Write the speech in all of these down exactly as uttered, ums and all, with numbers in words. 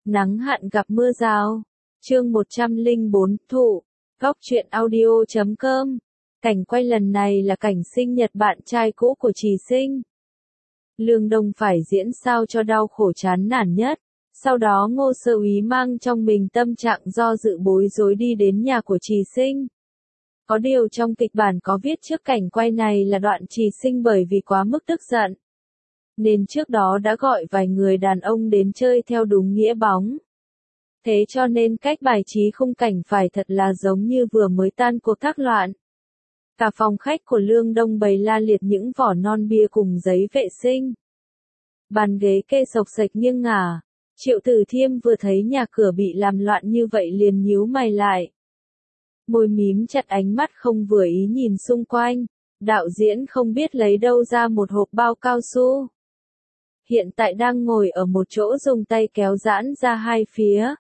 Nắng hạn gặp mưa rào. Chương một trăm lẻ bốn, thụ. Góc truyện audio chấm com. Cảnh quay lần này là cảnh sinh nhật bạn trai cũ của Trì Sinh. Lương Đông phải diễn sao cho đau khổ chán nản nhất. Sau đó Ngô Sơ Úy mang trong mình tâm trạng do dự bối rối đi đến nhà của Trì Sinh. Có điều trong kịch bản có viết trước cảnh quay này là đoạn Trì Sinh bởi vì quá mức tức giận, nên trước đó đã gọi vài người đàn ông đến chơi theo đúng nghĩa bóng. Thế cho nên cách bài trí khung cảnh phải thật là giống như vừa mới tan cuộc thác loạn. Cả phòng khách của Lương Đông bày la liệt những vỏ non bia cùng giấy vệ sinh. Bàn ghế kê xộc xệch nghiêng ngả. Triệu Tử Thiêm vừa thấy nhà cửa bị làm loạn như vậy liền nhíu mày lại. Môi mím chặt, ánh mắt không vừa ý nhìn xung quanh. Đạo diễn không biết lấy đâu ra một hộp bao cao su. Hiện tại đang ngồi ở một chỗ dùng tay kéo giãn ra hai phía.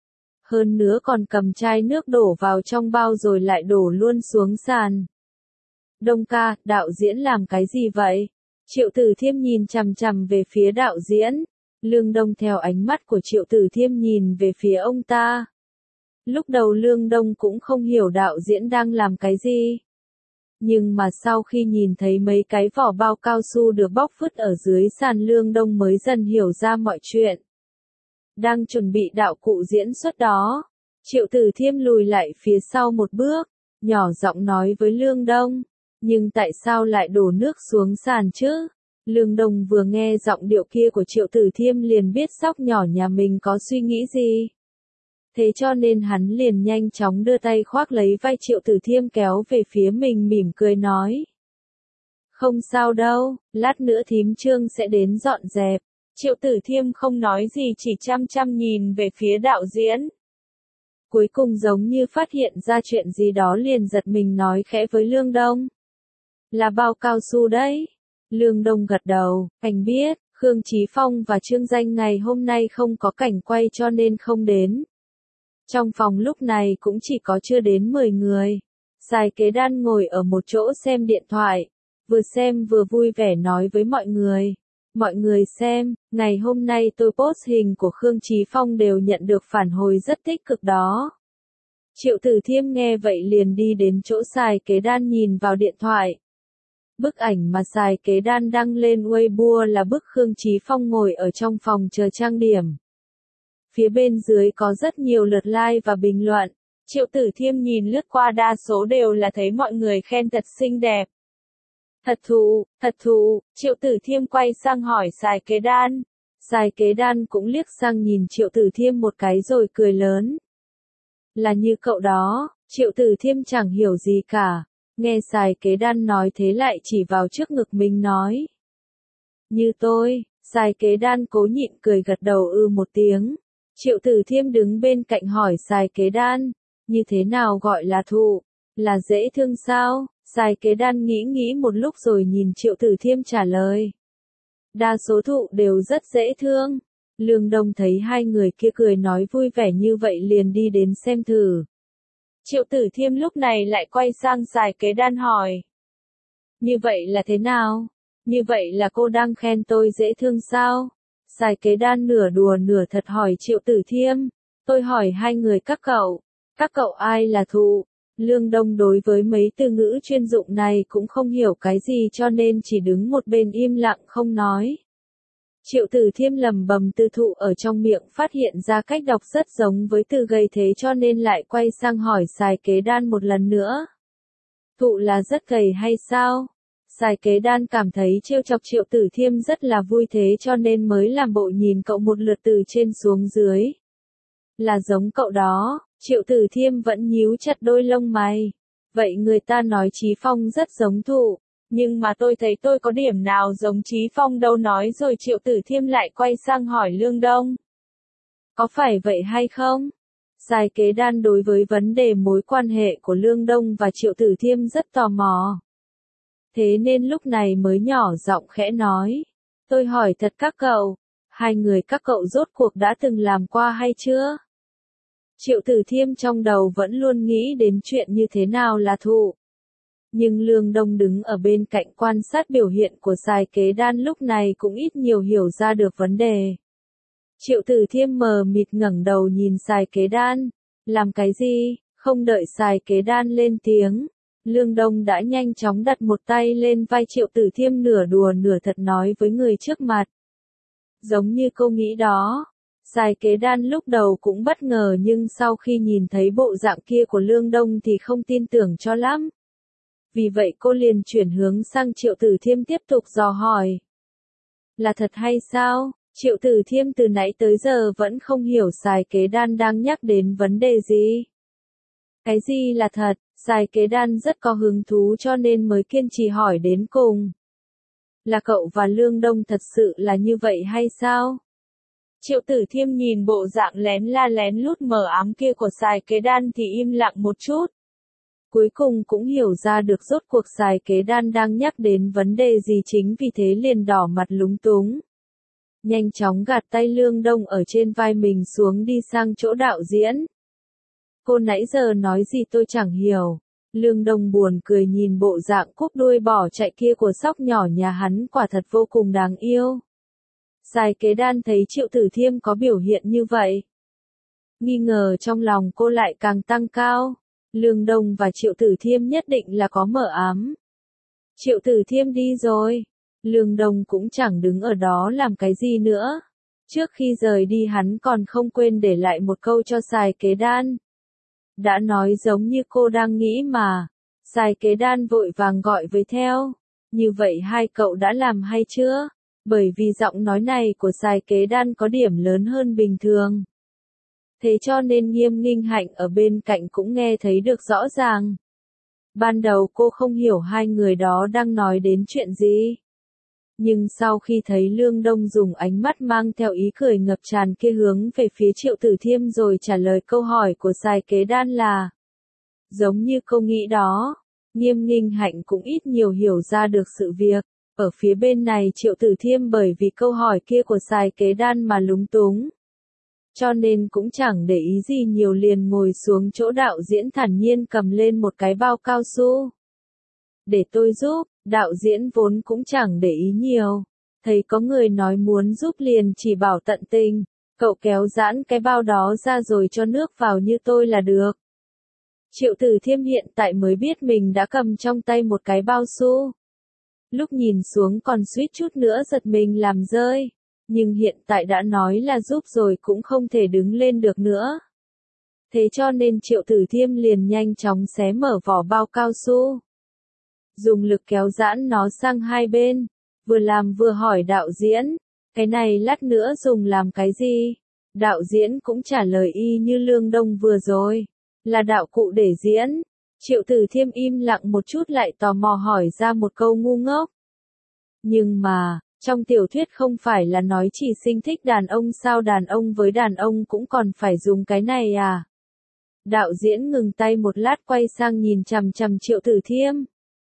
Hơn nữa còn cầm chai nước đổ vào trong bao rồi lại đổ luôn xuống sàn. Đông ca, đạo diễn làm cái gì vậy? Triệu Tử Thiêm nhìn chằm chằm về phía đạo diễn. Lương Đông theo ánh mắt của Triệu Tử Thiêm nhìn về phía ông ta. Lúc đầu Lương Đông cũng không hiểu đạo diễn đang làm cái gì. Nhưng mà sau khi nhìn thấy mấy cái vỏ bao cao su được bóc vứt ở dưới sàn, Lương Đông mới dần hiểu ra mọi chuyện. Đang chuẩn bị đạo cụ diễn xuất đó, Triệu Tử Thiêm lùi lại phía sau một bước, nhỏ giọng nói với Lương Đông, nhưng tại sao lại đổ nước xuống sàn chứ? Lương Đông vừa nghe giọng điệu kia của Triệu Tử Thiêm liền biết sóc nhỏ nhà mình có suy nghĩ gì. Thế cho nên hắn liền nhanh chóng đưa tay khoác lấy vai Triệu Tử Thiêm kéo về phía mình, mỉm cười nói. Không sao đâu, lát nữa thím Trương sẽ đến dọn dẹp. Triệu Tử Thiêm không nói gì, chỉ chăm chăm nhìn về phía đạo diễn. Cuối cùng giống như phát hiện ra chuyện gì đó liền giật mình nói khẽ với Lương Đông. Là bao cao su đấy. Lương Đông gật đầu, anh biết, Khương Chí Phong và Trương Danh ngày hôm nay không có cảnh quay cho nên không đến. Trong phòng lúc này cũng chỉ có chưa đến mười người. Sài Kế Đan ngồi ở một chỗ xem điện thoại, vừa xem vừa vui vẻ nói với mọi người. Mọi người xem, ngày hôm nay tôi post hình của Khương Chí Phong đều nhận được phản hồi rất tích cực đó. Triệu Tử Thiêm nghe vậy liền đi đến chỗ Sài Kế Đan nhìn vào điện thoại. Bức ảnh mà Sài Kế Đan đăng lên Weibo là bức Khương Chí Phong ngồi ở trong phòng chờ trang điểm. Phía bên dưới có rất nhiều lượt like và bình luận. Triệu Tử Thiêm nhìn lướt qua đa số đều là thấy mọi người khen thật xinh đẹp. Thật thú, thật thú, Triệu Tử Thiêm quay sang hỏi Sài Kế Đan. Sài Kế Đan cũng liếc sang nhìn Triệu Tử Thiêm một cái rồi cười lớn. Là như cậu đó, Triệu Tử Thiêm chẳng hiểu gì cả. Nghe Sài Kế Đan nói thế lại chỉ vào trước ngực mình nói. Như tôi, Sài Kế Đan cố nhịn cười gật đầu ư một tiếng. Triệu Tử Thiêm đứng bên cạnh hỏi Sài Kế Đan, như thế nào gọi là thụ, là dễ thương sao? Sài Kế Đan nghĩ nghĩ một lúc rồi nhìn Triệu Tử Thiêm trả lời. Đa số thụ đều rất dễ thương. Lương Đông thấy hai người kia cười nói vui vẻ như vậy liền đi đến xem thử. Triệu Tử Thiêm lúc này lại quay sang Sài Kế Đan hỏi. Như vậy là thế nào? Như vậy là cô đang khen tôi dễ thương sao? Sài Kế Đan nửa đùa nửa thật hỏi Triệu Tử Thiêm. Tôi hỏi hai người các cậu. Các cậu ai là thụ? Lương Đông đối với mấy từ ngữ chuyên dụng này cũng không hiểu cái gì cho nên chỉ đứng một bên im lặng không nói. Triệu Tử Thiêm lầm bầm từ thụ ở trong miệng phát hiện ra cách đọc rất giống với từ gầy thế cho nên lại quay sang hỏi Sài Kế Đan một lần nữa. Thụ là rất gầy hay sao? Sài Kế Đan cảm thấy trêu chọc Triệu Tử Thiêm rất là vui thế cho nên mới làm bộ nhìn cậu một lượt từ trên xuống dưới. Là giống cậu đó, Triệu Tử Thiêm vẫn nhíu chặt đôi lông mày. Vậy người ta nói Chí Phong rất giống thụ, nhưng mà tôi thấy tôi có điểm nào giống Chí Phong đâu, nói rồi Triệu Tử Thiêm lại quay sang hỏi Lương Đông. Có phải vậy hay không? Sài Kế Đan đối với vấn đề mối quan hệ của Lương Đông và Triệu Tử Thiêm rất tò mò. Thế nên lúc này mới nhỏ giọng khẽ nói. Tôi hỏi thật các cậu, hai người các cậu rốt cuộc đã từng làm qua hay chưa? Triệu Tử Thiêm trong đầu vẫn luôn nghĩ đến chuyện như thế nào là thụ. Nhưng Lương Đông đứng ở bên cạnh quan sát biểu hiện của Sài Kế Đan lúc này cũng ít nhiều hiểu ra được vấn đề. Triệu Tử Thiêm mờ mịt ngẩng đầu nhìn Sài Kế Đan. Làm cái gì? Không đợi Sài Kế Đan lên tiếng, Lương Đông đã nhanh chóng đặt một tay lên vai Triệu Tử Thiêm, nửa đùa nửa thật nói với người trước mặt. Giống như cô nghĩ đó. Sài Kế Đan lúc đầu cũng bất ngờ, nhưng sau khi nhìn thấy bộ dạng kia của Lương Đông thì không tin tưởng cho lắm. Vì vậy cô liền chuyển hướng sang Triệu Tử Thiêm tiếp tục dò hỏi. Là thật hay sao? Triệu Tử Thiêm từ nãy tới giờ vẫn không hiểu Sài Kế Đan đang nhắc đến vấn đề gì. Cái gì là thật? Sài Kế Đan rất có hứng thú cho nên mới kiên trì hỏi đến cùng. Là cậu và Lương Đông thật sự là như vậy hay sao? Triệu Tử Thiêm nhìn bộ dạng lén la lén lút mờ ám kia của Sài Kế Đan thì im lặng một chút. Cuối cùng cũng hiểu ra được rốt cuộc Sài Kế Đan đang nhắc đến vấn đề gì, chính vì thế liền đỏ mặt lúng túng. Nhanh chóng gạt tay Lương Đông ở trên vai mình xuống, đi sang chỗ đạo diễn. Cô nãy giờ nói gì tôi chẳng hiểu. Lương Đông buồn cười nhìn bộ dạng cúp đuôi bỏ chạy kia của sóc nhỏ nhà hắn, quả thật vô cùng đáng yêu. Sài Kế Đan thấy Triệu Tử Thiêm có biểu hiện như vậy, nghi ngờ trong lòng cô lại càng tăng cao. Lương Đông và Triệu Tử Thiêm nhất định là có mờ ám. Triệu Tử Thiêm đi rồi. Lương Đông cũng chẳng đứng ở đó làm cái gì nữa. Trước khi rời đi hắn còn không quên để lại một câu cho Sài Kế Đan. Đã nói giống như cô đang nghĩ mà. Sài Kế Đan vội vàng gọi với theo. Như vậy hai cậu đã làm hay chưa? Bởi vì giọng nói này của Sài Kế Đan có điểm lớn hơn bình thường. Thế cho nên Nghiêm Nghinh Hạnh ở bên cạnh cũng nghe thấy được rõ ràng. Ban đầu cô không hiểu hai người đó đang nói đến chuyện gì. Nhưng sau khi thấy Lương Đông dùng ánh mắt mang theo ý cười ngập tràn kia hướng về phía Triệu Tử Thiêm rồi trả lời câu hỏi của Sài Kế Đan là giống như cô nghĩ đó, Nghiêm Nghinh Hạnh cũng ít nhiều hiểu ra được sự việc. Ở phía bên này Triệu Tử Thiêm bởi vì câu hỏi kia của Sài Kế Đan mà lúng túng. Cho nên cũng chẳng để ý gì nhiều, liền ngồi xuống chỗ đạo diễn thản nhiên cầm lên một cái bao cao su. Để tôi giúp. Đạo diễn vốn cũng chẳng để ý nhiều. Thấy có người nói muốn giúp liền chỉ bảo tận tình. Cậu kéo giãn cái bao đó ra rồi cho nước vào như tôi là được. Triệu Tử Thiêm hiện tại mới biết mình đã cầm trong tay một cái bao su. Lúc nhìn xuống còn suýt chút nữa giật mình làm rơi. Nhưng hiện tại đã nói là giúp rồi cũng không thể đứng lên được nữa. Thế cho nên Triệu Tử Thiêm liền nhanh chóng xé mở vỏ bao cao su. Dùng lực kéo giãn nó sang hai bên. Vừa làm vừa hỏi đạo diễn. Cái này lát nữa dùng làm cái gì? Đạo diễn cũng trả lời y như Lương Đông vừa rồi. Là đạo cụ để diễn. Triệu Tử Thiêm im lặng một chút lại tò mò hỏi ra một câu ngu ngốc. Nhưng mà, trong tiểu thuyết không phải là nói chỉ sinh thích đàn ông sao, đàn ông với đàn ông cũng còn phải dùng cái này à? Đạo diễn ngừng tay một lát quay sang nhìn chằm chằm Triệu Tử Thiêm.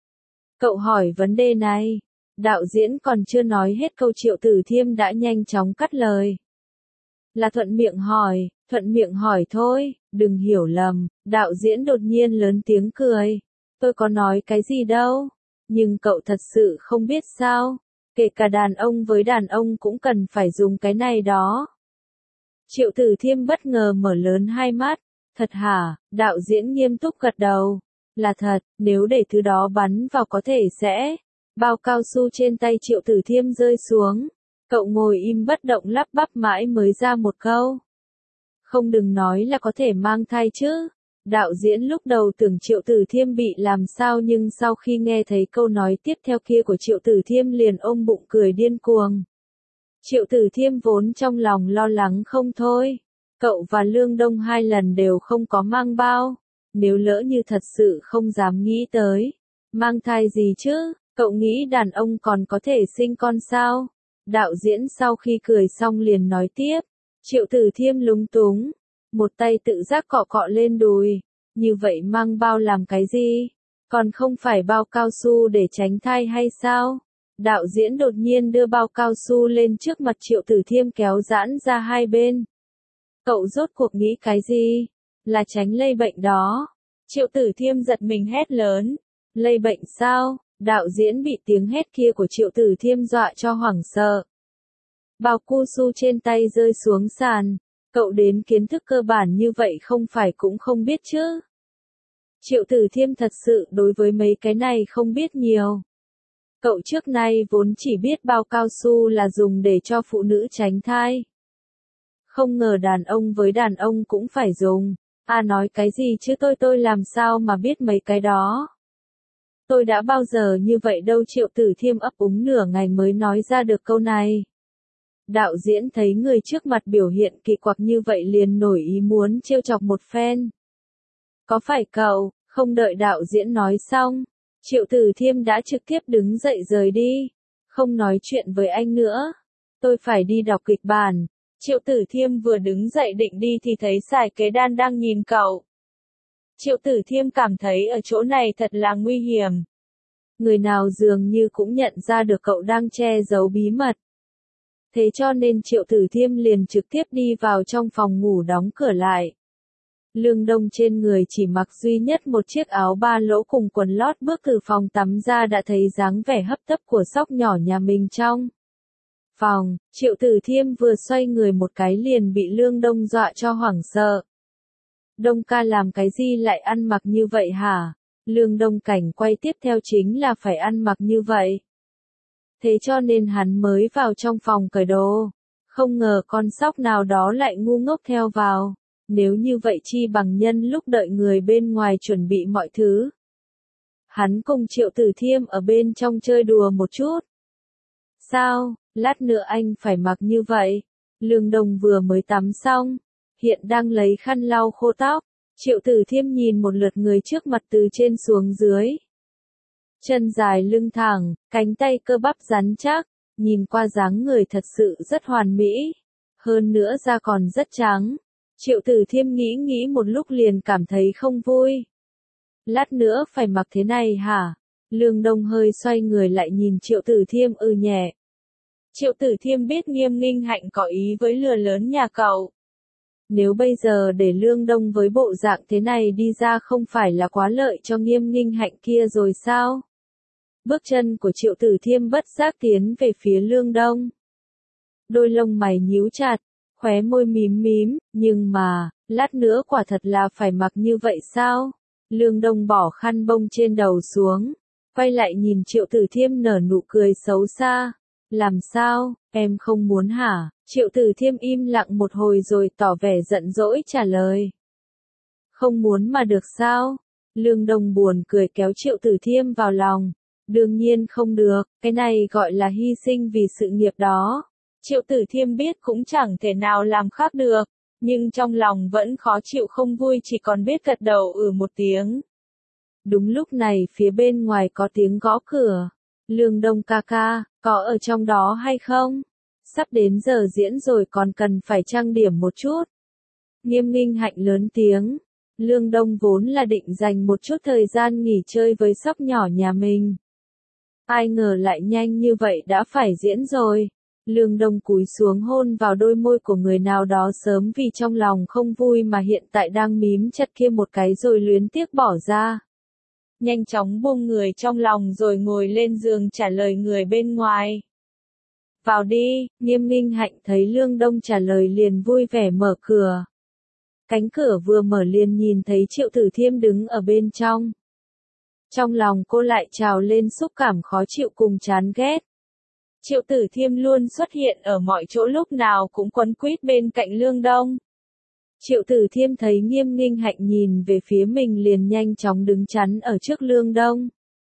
Cậu hỏi vấn đề này. Đạo diễn còn chưa nói hết câu Triệu Tử Thiêm đã nhanh chóng cắt lời. Là thuận miệng hỏi, thuận miệng hỏi thôi, đừng hiểu lầm. Đạo diễn đột nhiên lớn tiếng cười. Tôi có nói cái gì đâu. Nhưng cậu thật sự không biết sao. Kể cả đàn ông với đàn ông cũng cần phải dùng cái này đó. Triệu Tử Thiêm bất ngờ mở lớn hai mắt. Thật hả? Đạo diễn nghiêm túc gật đầu. Là thật, nếu để thứ đó bắn vào có thể sẽ. Bao cao su trên tay Triệu Tử Thiêm rơi xuống. Cậu ngồi im bất động lắp bắp mãi mới ra một câu. Không, đừng nói là có thể mang thai chứ. Đạo diễn lúc đầu tưởng Triệu Tử Thiêm bị làm sao, nhưng sau khi nghe thấy câu nói tiếp theo kia của Triệu Tử Thiêm liền ôm bụng cười điên cuồng. Triệu Tử Thiêm vốn trong lòng lo lắng không thôi. Cậu và Lương Đông hai lần đều không có mang bao. Nếu lỡ như thật sự không dám nghĩ tới. Mang thai gì chứ? Cậu nghĩ đàn ông còn có thể sinh con sao? Đạo diễn sau khi cười xong liền nói tiếp. Triệu Tử Thiêm lúng túng. Một tay tự giác cọ cọ lên đùi. Như vậy mang bao làm cái gì? Còn không phải bao cao su để tránh thai hay sao? Đạo diễn đột nhiên đưa bao cao su lên trước mặt Triệu Tử Thiêm kéo giãn ra hai bên. Cậu rốt cuộc nghĩ cái gì? Là tránh lây bệnh đó. Triệu Tử Thiêm giật mình hét lớn. Lây bệnh sao? Đạo diễn bị tiếng hét kia của Triệu Tử Thiêm dọa cho hoảng sợ. bao cu su trên tay rơi xuống sàn. Cậu đến kiến thức cơ bản như vậy không phải cũng không biết chứ. Triệu Tử Thiêm thật sự đối với mấy cái này không biết nhiều. Cậu trước nay vốn chỉ biết bao cao su là dùng để cho phụ nữ tránh thai. Không ngờ đàn ông với đàn ông cũng phải dùng. À nói cái gì chứ tôi tôi làm sao mà biết mấy cái đó. Tôi đã bao giờ như vậy đâu. Triệu Tử Thiêm ấp úng nửa ngày mới nói ra được câu này. Đạo diễn thấy người trước mặt biểu hiện kỳ quặc như vậy liền nổi ý muốn trêu chọc một phen. Có phải cậu? Không đợi đạo diễn nói xong, Triệu Tử Thiêm đã trực tiếp đứng dậy rời đi. Không nói chuyện với anh nữa. Tôi phải đi đọc kịch bản. Triệu Tử Thiêm vừa đứng dậy định đi thì thấy Sài Kế Đan đang nhìn cậu. Triệu Tử Thiêm cảm thấy ở chỗ này thật là nguy hiểm. Người nào dường như cũng nhận ra được cậu đang che giấu bí mật. Thế cho nên Triệu Tử Thiêm liền trực tiếp đi vào trong phòng ngủ đóng cửa lại. Lương Đông trên người chỉ mặc duy nhất một chiếc áo ba lỗ cùng quần lót bước từ phòng tắm ra đã thấy dáng vẻ hấp tấp của sóc nhỏ nhà mình trong phòng. Triệu Tử Thiêm vừa xoay người một cái liền bị Lương Đông dọa cho hoảng sợ. Đông ca làm cái gì lại ăn mặc như vậy hả? Lương Đông cảnh quay tiếp theo chính là phải ăn mặc như vậy. Thế cho nên hắn mới vào trong phòng cởi đồ. Không ngờ con sóc nào đó lại ngu ngốc theo vào. Nếu như vậy chi bằng nhân lúc đợi người bên ngoài chuẩn bị mọi thứ. Hắn cùng Triệu Tử Thiêm ở bên trong chơi đùa một chút. Sao, lát nữa anh phải mặc như vậy? Lương Đông vừa mới tắm xong, hiện đang lấy khăn lau khô tóc. Triệu Tử Thiêm nhìn một lượt người trước mặt từ trên xuống dưới. Chân dài lưng thẳng, cánh tay cơ bắp rắn chắc, nhìn qua dáng người thật sự rất hoàn mỹ. Hơn nữa da còn rất trắng. Triệu Tử Thiêm nghĩ nghĩ một lúc liền cảm thấy không vui. Lát nữa phải mặc thế này hả? Lương Đông hơi xoay người lại nhìn Triệu Tử Thiêm ừ nhẹ. Triệu Tử Thiêm biết Nghiêm Ninh Hạnh có ý với lừa lớn nhà cậu. Nếu bây giờ để Lương Đông với bộ dạng thế này đi ra không phải là quá lợi cho Nghiêm Ninh Hạnh kia rồi sao? Bước chân của Triệu Tử Thiêm bất giác tiến về phía Lương Đông. Đôi lông mày nhíu chặt, khóe môi mím mím, nhưng mà, lát nữa quả thật là phải mặc như vậy sao? Lương Đông bỏ khăn bông trên đầu xuống, quay lại nhìn Triệu Tử Thiêm nở nụ cười xấu xa. Làm sao, em không muốn hả? Triệu Tử Thiêm im lặng một hồi rồi tỏ vẻ giận dỗi trả lời. Không muốn mà được sao? Lương Đông buồn cười kéo Triệu Tử Thiêm vào lòng. Đương nhiên không được, cái này gọi là hy sinh vì sự nghiệp đó. Triệu Tử Thiêm biết cũng chẳng thể nào làm khác được, nhưng trong lòng vẫn khó chịu không vui chỉ còn biết gật đầu ừ một tiếng. Đúng lúc này phía bên ngoài có tiếng gõ cửa. Lương Đông ca ca, có ở trong đó hay không? Sắp đến giờ diễn rồi còn cần phải trang điểm một chút. Nghiêm Ninh Hạnh lớn tiếng. Lương Đông vốn là định dành một chút thời gian nghỉ chơi với sóc nhỏ nhà mình. Ai ngờ lại nhanh như vậy đã phải diễn rồi. Lương Đông cúi xuống hôn vào đôi môi của người nào đó sớm vì trong lòng không vui mà hiện tại đang mím chặt kia một cái rồi luyến tiếc bỏ ra. Nhanh chóng buông người trong lòng rồi ngồi lên giường trả lời người bên ngoài. Vào đi, Nghiêm Ninh Hạnh thấy Lương Đông trả lời liền vui vẻ mở cửa. Cánh cửa vừa mở liền nhìn thấy Triệu Tử Thiêm đứng ở bên trong. Trong lòng cô lại trào lên xúc cảm khó chịu cùng chán ghét. Triệu Tử Thiêm luôn xuất hiện ở mọi chỗ lúc nào cũng quấn quýt bên cạnh Lương Đông. Triệu Tử Thiêm thấy Nghiêm Ninh Hạnh nhìn về phía mình liền nhanh chóng đứng chắn ở trước Lương Đông.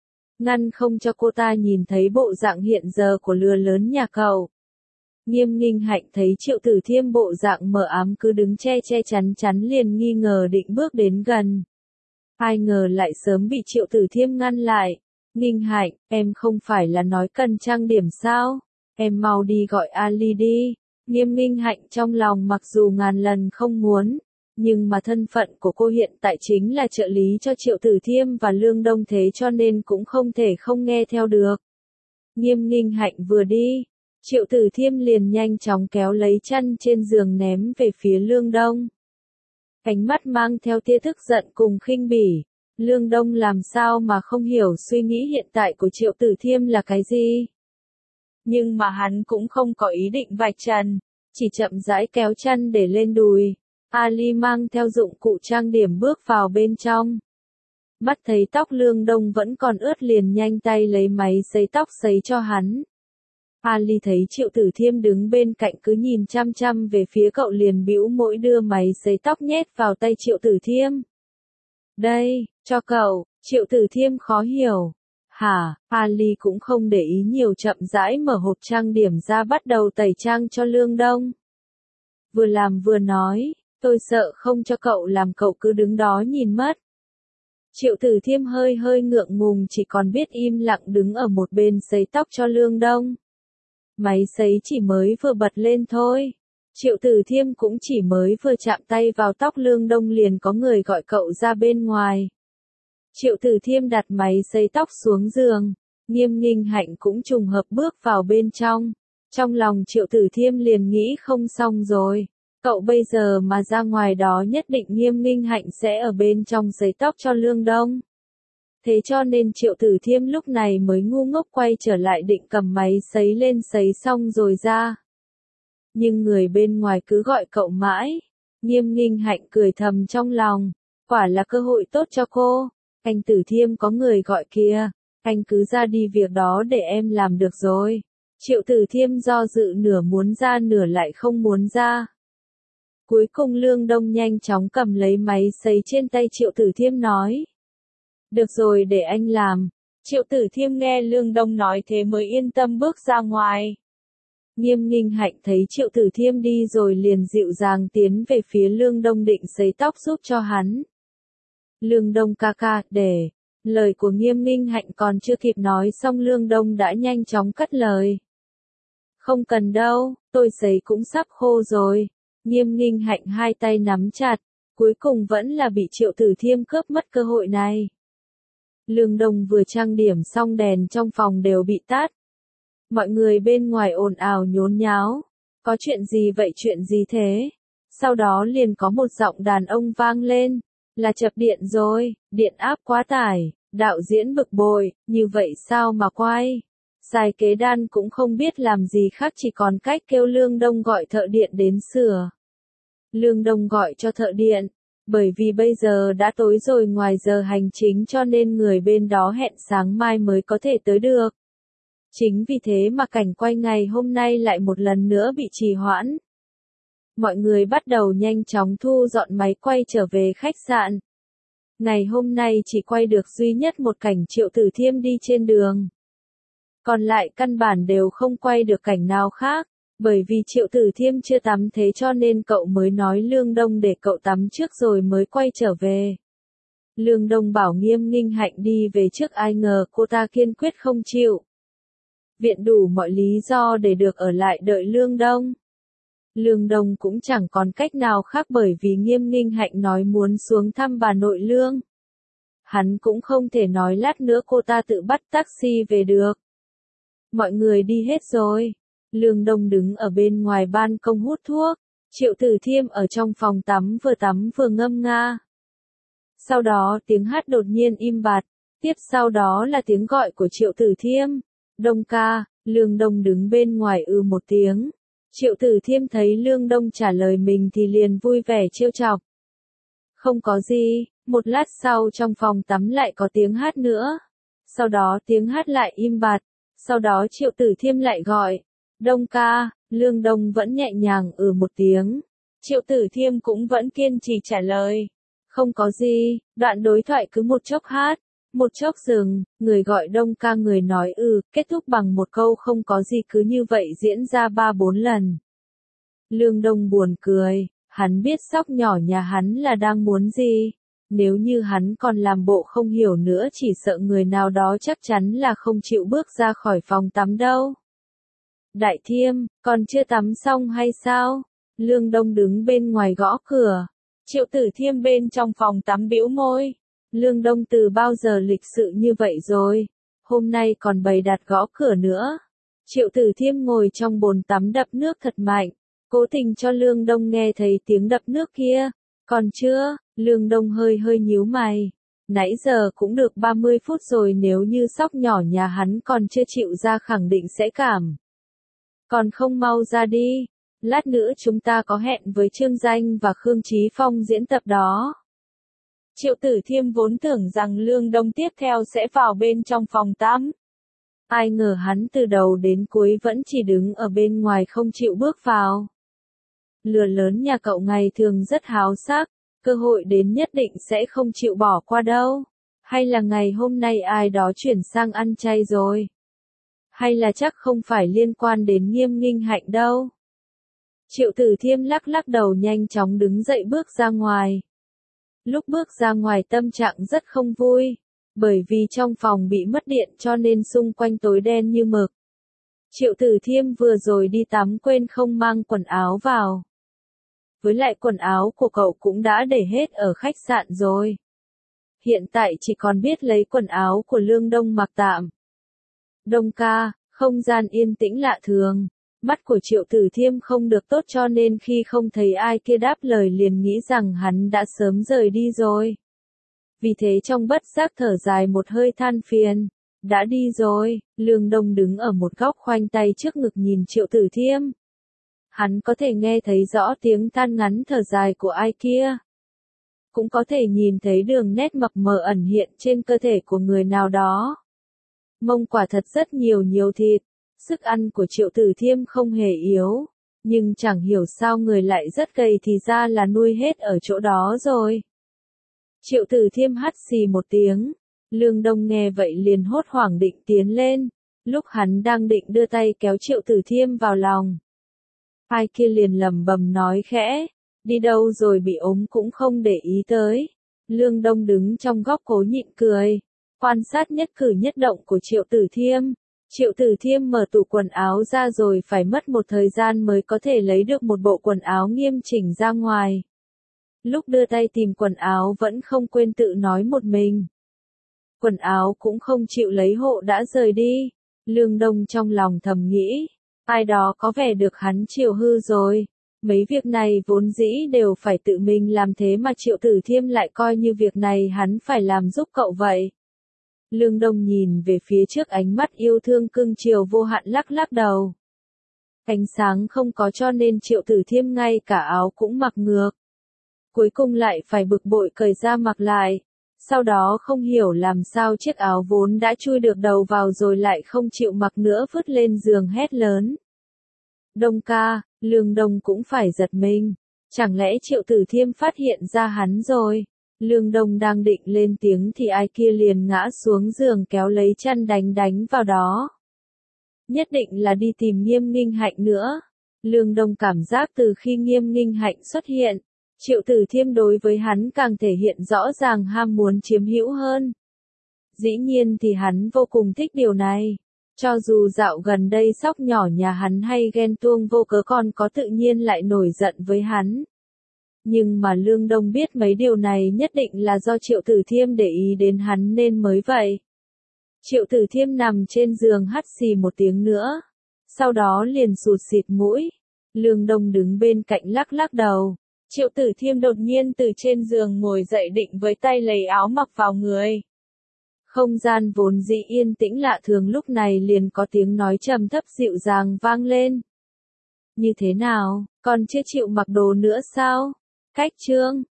Ngăn không cho cô ta nhìn thấy bộ dạng hiện giờ của lừa lớn nhà cậu. Nghiêm Ninh Hạnh thấy Triệu Tử Thiêm bộ dạng mờ ám cứ đứng che che chắn chắn liền nghi ngờ định bước đến gần. Ai ngờ lại sớm bị Triệu Tử Thiêm ngăn lại. Ninh Hạnh, em không phải là nói cần trang điểm sao? Em mau đi gọi Ali đi. Nghiêm Ninh Hạnh trong lòng mặc dù ngàn lần không muốn, nhưng mà thân phận của cô hiện tại chính là trợ lý cho Triệu Tử Thiêm và Lương Đông thế cho nên cũng không thể không nghe theo được. Nghiêm Ninh Hạnh vừa đi, Triệu Tử Thiêm liền nhanh chóng kéo lấy chăn trên giường ném về phía Lương Đông. Ánh mắt mang theo tia tức giận cùng khinh bỉ. Lương Đông làm sao mà không hiểu suy nghĩ hiện tại của Triệu Tử Thiêm là cái gì? Nhưng mà hắn cũng không có ý định vạch trần, chỉ chậm rãi kéo chăn để lên đùi. Ali mang theo dụng cụ trang điểm bước vào bên trong. Mắt thấy tóc Lương Đông vẫn còn ướt liền nhanh tay lấy máy sấy tóc sấy cho hắn. Ali thấy Triệu Tử Thiêm đứng bên cạnh cứ nhìn chăm chăm về phía cậu liền bĩu môi đưa máy sấy tóc nhét vào tay Triệu Tử Thiêm. Đây, cho cậu, Triệu Tử Thiêm khó hiểu. Hả, Ali cũng không để ý nhiều chậm rãi mở hộp trang điểm ra bắt đầu tẩy trang cho Lương Đông. Vừa làm vừa nói, tôi sợ không cho cậu làm cậu cứ đứng đó nhìn mất. Triệu Tử Thiêm hơi hơi ngượng ngùng chỉ còn biết im lặng đứng ở một bên sấy tóc cho Lương Đông. Máy sấy chỉ mới vừa bật lên thôi. Triệu Tử Thiêm cũng chỉ mới vừa chạm tay vào tóc Lương Đông liền có người gọi cậu ra bên ngoài. Triệu Tử Thiêm đặt máy sấy tóc xuống giường. Nghiêm Nghinh Hạnh cũng trùng hợp bước vào bên trong. Trong lòng Triệu Tử Thiêm liền nghĩ không xong rồi. Cậu bây giờ mà ra ngoài đó nhất định Nghiêm Nghinh Hạnh sẽ ở bên trong sấy tóc cho Lương Đông. Thế cho nên Triệu Tử Thiêm lúc này mới ngu ngốc quay trở lại định cầm máy sấy lên sấy xong rồi ra. Nhưng người bên ngoài cứ gọi cậu mãi. Nghiêm Nghinh Hạnh cười thầm trong lòng. Quả là cơ hội tốt cho cô. Anh Tử Thiêm có người gọi kìa. Anh cứ ra đi việc đó để em làm được rồi. Triệu Tử Thiêm do dự nửa muốn ra nửa lại không muốn ra. Cuối cùng Lương Đông nhanh chóng cầm lấy máy sấy trên tay Triệu Tử Thiêm nói. Được rồi để anh làm. Triệu Tử Thiêm nghe Lương Đông nói thế mới yên tâm bước ra ngoài. Nghiêm Nghinh Hạnh thấy Triệu Tử Thiêm đi rồi liền dịu dàng tiến về phía Lương Đông định sấy tóc giúp cho hắn. Lương Đông ca ca, để. Lời của Nghiêm Nghinh Hạnh còn chưa kịp nói xong Lương Đông đã nhanh chóng cắt lời. Không cần đâu, tôi sấy cũng sắp khô rồi. Nghiêm Nghinh Hạnh hai tay nắm chặt, cuối cùng vẫn là bị Triệu Tử Thiêm cướp mất cơ hội này. Lương Đông vừa trang điểm xong đèn trong phòng đều bị tắt. Mọi người bên ngoài ồn ào nhốn nháo. Có chuyện gì vậy chuyện gì thế? Sau đó liền có một giọng đàn ông vang lên. Là chập điện rồi, điện áp quá tải, đạo diễn bực bội, như vậy sao mà quay? Sai kế đan cũng không biết làm gì khác chỉ còn cách kêu Lương Đông gọi thợ điện đến sửa. Lương Đông gọi cho thợ điện, bởi vì bây giờ đã tối rồi ngoài giờ hành chính cho nên người bên đó hẹn sáng mai mới có thể tới được. Chính vì thế mà cảnh quay ngày hôm nay lại một lần nữa bị trì hoãn. Mọi người bắt đầu nhanh chóng thu dọn máy quay trở về khách sạn. Ngày hôm nay chỉ quay được duy nhất một cảnh Triệu Tử Thiêm đi trên đường. Còn lại căn bản đều không quay được cảnh nào khác, bởi vì Triệu Tử Thiêm chưa tắm thế cho nên cậu mới nói Lương Đông để cậu tắm trước rồi mới quay trở về. Lương Đông bảo Nghiêm Nghinh Hạnh đi về trước ai ngờ cô ta kiên quyết không chịu. Viện đủ mọi lý do để được ở lại đợi Lương Đông. Lương Đông cũng chẳng còn cách nào khác bởi vì Nghiêm Nghinh Hạnh nói muốn xuống thăm bà nội Lương. Hắn cũng không thể nói lát nữa cô ta tự bắt taxi về được. Mọi người đi hết rồi. Lương Đông đứng ở bên ngoài ban công hút thuốc. Triệu Tử Thiêm ở trong phòng tắm vừa tắm vừa ngâm nga. Sau đó tiếng hát đột nhiên im bặt. Tiếp sau đó là tiếng gọi của Triệu Tử Thiêm. Đông ca, Lương Đông đứng bên ngoài ư một tiếng. Triệu Tử Thiêm thấy Lương Đông trả lời mình thì liền vui vẻ trêu chọc. Không có gì, một lát sau trong phòng tắm lại có tiếng hát nữa. Sau đó tiếng hát lại im bặt. Sau đó Triệu Tử Thiêm lại gọi. Đông ca, Lương Đông vẫn nhẹ nhàng ừ một tiếng. Triệu Tử Thiêm cũng vẫn kiên trì trả lời. Không có gì, đoạn đối thoại cứ một chốc hát. Một chốc dừng, người gọi Đông ca người nói ừ, kết thúc bằng một câu không có gì cứ như vậy diễn ra ba bốn lần. Lương Đông buồn cười, hắn biết sóc nhỏ nhà hắn là đang muốn gì. Nếu như hắn còn làm bộ không hiểu nữa chỉ sợ người nào đó chắc chắn là không chịu bước ra khỏi phòng tắm đâu. Đại Thiêm, còn chưa tắm xong hay sao? Lương Đông đứng bên ngoài gõ cửa. Triệu Tử Thiêm bên trong phòng tắm bĩu môi. Lương Đông từ bao giờ lịch sự như vậy rồi? Hôm nay còn bày đặt gõ cửa nữa. Triệu Tử Thiêm ngồi trong bồn tắm đập nước thật mạnh. Cố tình cho Lương Đông nghe thấy tiếng đập nước kia. Còn chưa? Lương Đông hơi hơi nhíu mày. Nãy giờ cũng được ba mươi phút rồi nếu như sóc nhỏ nhà hắn còn chưa chịu ra khẳng định sẽ cảm. Còn không mau ra đi. Lát nữa chúng ta có hẹn với Trương Danh và Khương Chí Phong diễn tập đó. Triệu Tử Thiêm vốn tưởng rằng Lương Đông tiếp theo sẽ vào bên trong phòng tắm. Ai ngờ hắn từ đầu đến cuối vẫn chỉ đứng ở bên ngoài không chịu bước vào. Lừa lớn nhà cậu ngày thường rất háo sắc, cơ hội đến nhất định sẽ không chịu bỏ qua đâu. Hay là ngày hôm nay ai đó chuyển sang ăn chay rồi? Hay là chắc không phải liên quan đến Nghiêm Nghinh Hạnh đâu? Triệu Tử Thiêm lắc lắc đầu nhanh chóng đứng dậy bước ra ngoài. Lúc bước ra ngoài tâm trạng rất không vui, bởi vì trong phòng bị mất điện cho nên xung quanh tối đen như mực. Triệu Tử Thiêm vừa rồi đi tắm quên không mang quần áo vào. Với lại quần áo của cậu cũng đã để hết ở khách sạn rồi. Hiện tại chỉ còn biết lấy quần áo của Lương Đông mặc tạm. Đông ca, không gian yên tĩnh lạ thường. Mắt của Triệu Tử Thiêm không được tốt cho nên khi không thấy ai kia đáp lời liền nghĩ rằng hắn đã sớm rời đi rồi. Vì thế trong bất giác thở dài một hơi than phiền. Đã đi rồi, Lương Đông đứng ở một góc khoanh tay trước ngực nhìn Triệu Tử Thiêm. Hắn có thể nghe thấy rõ tiếng than ngắn thở dài của ai kia. Cũng có thể nhìn thấy đường nét mập mờ ẩn hiện trên cơ thể của người nào đó. Mông quả thật rất nhiều nhiều thịt. Sức ăn của Triệu Tử Thiêm không hề yếu, nhưng chẳng hiểu sao người lại rất gầy thì ra là nuôi hết ở chỗ đó rồi. Triệu Tử Thiêm hắt xì một tiếng, Lương Đông nghe vậy liền hốt hoảng định tiến lên, lúc hắn đang định đưa tay kéo Triệu Tử Thiêm vào lòng. Ai kia liền lẩm bẩm nói khẽ, đi đâu rồi bị ốm cũng không để ý tới. Lương Đông đứng trong góc cố nhịn cười, quan sát nhất cử nhất động của Triệu Tử Thiêm. Triệu Tử Thiêm mở tủ quần áo ra rồi phải mất một thời gian mới có thể lấy được một bộ quần áo nghiêm chỉnh ra ngoài. Lúc đưa tay tìm quần áo vẫn không quên tự nói một mình. Quần áo cũng không chịu lấy hộ đã rời đi. Lương Đông trong lòng thầm nghĩ, ai đó có vẻ được hắn chiều hư rồi. Mấy việc này vốn dĩ đều phải tự mình làm thế mà Triệu Tử Thiêm lại coi như việc này hắn phải làm giúp cậu vậy. Lương Đông nhìn về phía trước ánh mắt yêu thương cưng chiều vô hạn lắc lắc đầu. Ánh sáng không có cho nên Triệu Tử Thiêm ngay cả áo cũng mặc ngược. Cuối cùng lại phải bực bội cởi ra mặc lại. Sau đó không hiểu làm sao chiếc áo vốn đã chui được đầu vào rồi lại không chịu mặc nữa vứt lên giường hét lớn. Đông ca, Lương Đông cũng phải giật mình. Chẳng lẽ Triệu Tử Thiêm phát hiện ra hắn rồi? Lương Đông đang định lên tiếng thì ai kia liền ngã xuống giường kéo lấy chăn đánh đánh vào đó. Nhất định là đi tìm Nghiêm Nghinh Hạnh nữa. Lương Đông cảm giác từ khi Nghiêm Nghinh Hạnh xuất hiện, Triệu Tử Thiêm đối với hắn càng thể hiện rõ ràng ham muốn chiếm hữu hơn. Dĩ nhiên thì hắn vô cùng thích điều này. Cho dù dạo gần đây sóc nhỏ nhà hắn hay ghen tuông vô cớ còn có tự nhiên lại nổi giận với hắn. Nhưng mà Lương Đông biết mấy điều này nhất định là do Triệu Tử Thiêm để ý đến hắn nên mới vậy. Triệu Tử Thiêm nằm trên giường hắt xì một tiếng nữa. Sau đó liền sụt xịt mũi. Lương Đông đứng bên cạnh lắc lắc đầu. Triệu Tử Thiêm đột nhiên từ trên giường ngồi dậy định với tay lấy áo mặc vào người. Không gian vốn dĩ yên tĩnh lạ thường lúc này liền có tiếng nói trầm thấp dịu dàng vang lên. Như thế nào, còn chưa chịu mặc đồ nữa sao? Cách Trương,